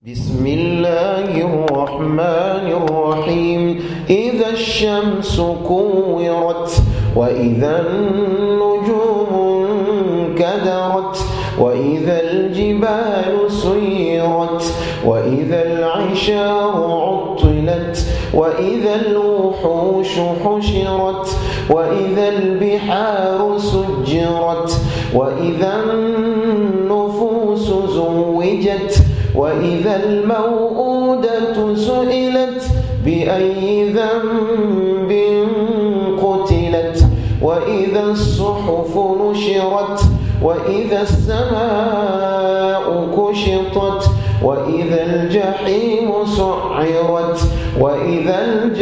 بسم الله الرحمن الرحيم. إذا الشمس كورت وإذا النجوم انكدرت وإذا الجبال سيرت وإذا العشار عطلت وإذا الوحوش حشرت وإذا البحار سجرت وإذا النفوس زوجت وإذا الموءودة سئلت بأي ذنب قتلت وإذا الصحف نشرت وإذا السماء كشطت وإذا الجحيم سعرت وإذا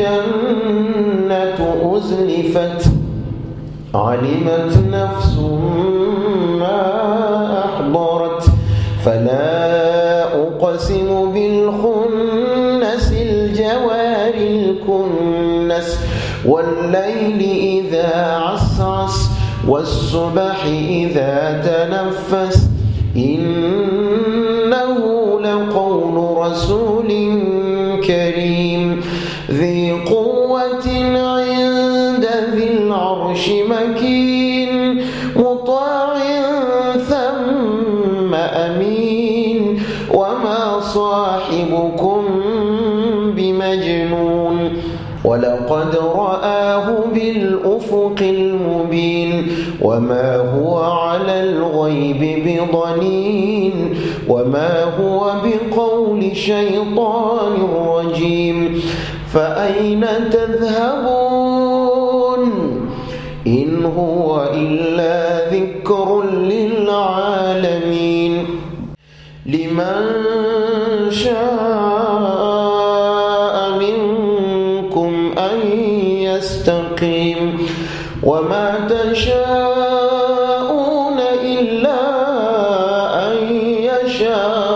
الجنة أزلفت علمت نفس ما أحضرت فلا أقسم بالخنس الجوار الكنس والليل إذا عسعس والصبح إذا تنفس إنه لقول رسول كريم ذي قوة عند ذي العرش مكين مطاع ثم أمين وما صاحبكم بمجنون ولقد رآه بالأفق المبين وما هو على الغيب بضنين وما هو بقول شيطان رجيم فأين تذهبون إن هو إلا ذكر للعالمين لمن شاء منكم أن يستقيم وما تشاءون إلا أن يشاء